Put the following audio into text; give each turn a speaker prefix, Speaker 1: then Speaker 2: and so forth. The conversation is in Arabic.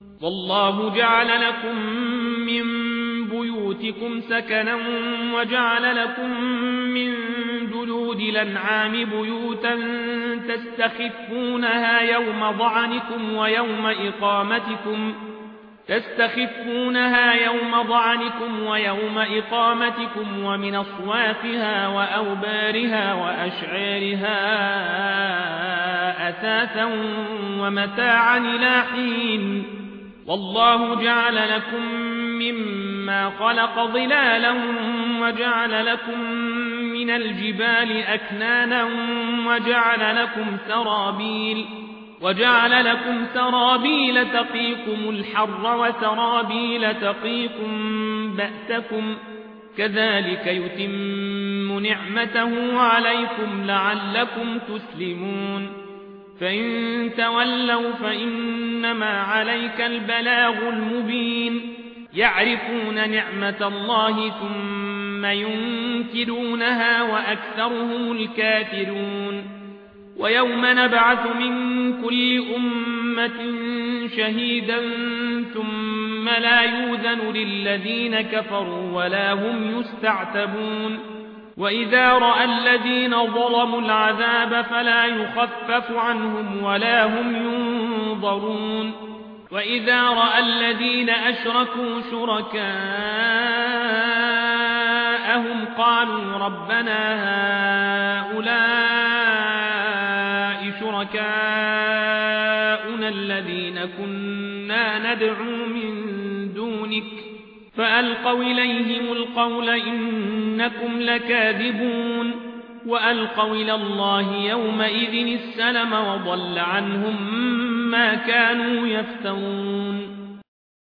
Speaker 1: والله جعل لكم من بيوتكم سكنا وجعل لكم من جلود الأنعام بيوتا تستخفونها يوم ضعنكم ويوم إقامتكم ومن أصوافها وأوبارها وأشعارها أثاثا ومتاعا إلى حين والله جعل لكم مما خلق ظلالا وجعل لكم من الجبال أكنانا وجعل لكم سرابيل تقيكم الحر وسرابيل تقيكم بأسكم كذلك يتم نعمته عليكم لعلكم تسلمون فإن تولوا فإنما عليك البلاغ المبين يعرفون نعمة الله ثم ينكرونها وأكثرهم الكافرون ويوم نبعث من كل أمة شهيدا ثم لا يؤذن للذين كفروا ولا هم يستعتبون وإذا رأى الذين ظلموا العذاب فلا يخفف عنهم ولا هم ينظرون وإذا رأى الذين أشركوا شركاءهم قالوا ربنا هؤلاء شركاؤنا الذين كنا ندعو من دونك فألقوا إليهم القول إنكم لكاذبون وألقوا إلى الله يومئذ السلم وضل عنهم ما كانوا يفترون